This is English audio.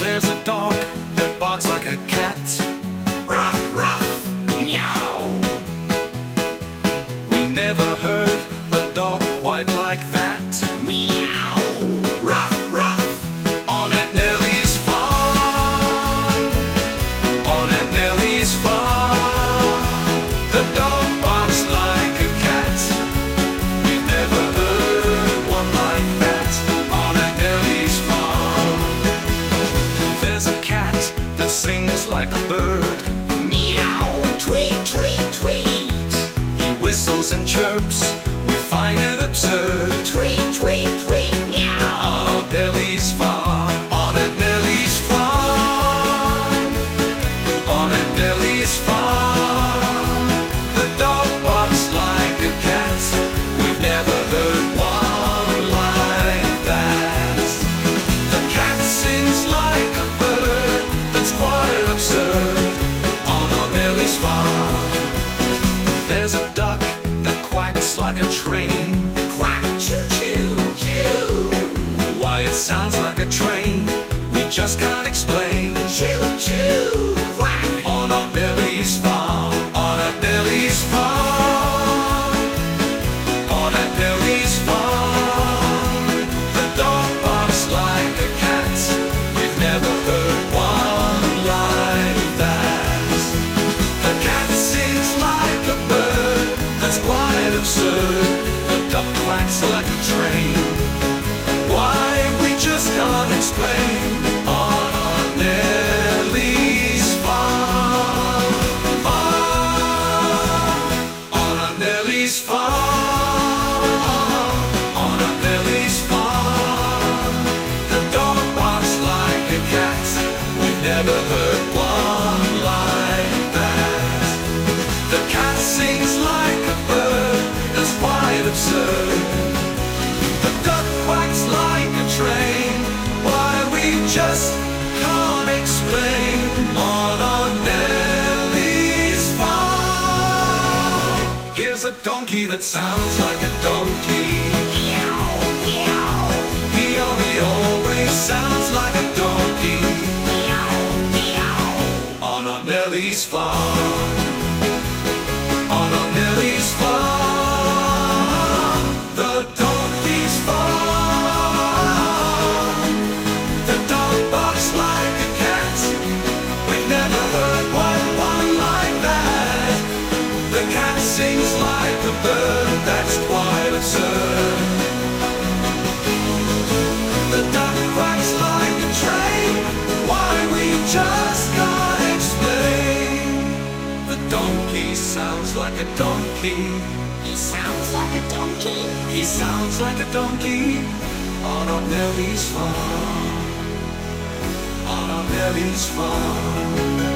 There's a dog that barks like a cat. Ruff, ruff, meow. We never heard a dog quite like that. Meow. Ruff, ruff. On Aunt Nellie's farm. On Aunt Nellie's farm. The dog barks like a cat. We've never heard one like that. On Aunt Nellie's farm. There's a cat that sings like a bird. Meow, tweet, tweet, tweet. He whistles and chirps, we find it absurd. Tweet, tweet, tweet, meow. On Aunt Nellie's farm. On Aunt Nellie's farm. On Aunt Nellie's farm. The dog barks like a cat. We've never heard one like that. The cat sings like a bird. That's quite absurd. On Aunt Nellie's farm. There's a duck that quacks like a train. Quack, choo, choo, choo. Why it sounds like a train, we just can't explain. Choo, choo, quack. On Aunt Nellie's farm. On Aunt Nellie's farm. On Aunt Nellie's farm. The dog barks like a cat. We've never heard one like that. The cat sings like a bird. That's quite absurd. The duck quacks like a train. Why we just can't explain. On Aunt Nellie's farm. On Aunt Nellie's farm. On Aunt Nellie's farm. The dog barks like a cat. We've never heard one like that. The cat sings like a bird. That's quite absurd. The duck quacks like a train. Why we just can't explain. On Aunt Nellie's farm. Here's a donkey that sounds like a donkey. Meow, meow. He always sounds like a donkey. Meow, meow. On Aunt Nellie's farm. On Aunt Nellie's farm. The donkey's farm. The dog barks like a cat. We've never heard one like that. The cat sings like a bird. That's quite absurd. The duck quacks like a train. Why we just can't explain. The donkey sounds like a donkey. He sounds like a donkey. He sounds like a donkey. On Aunt Nellie's farm. On Aunt Nellie's farm.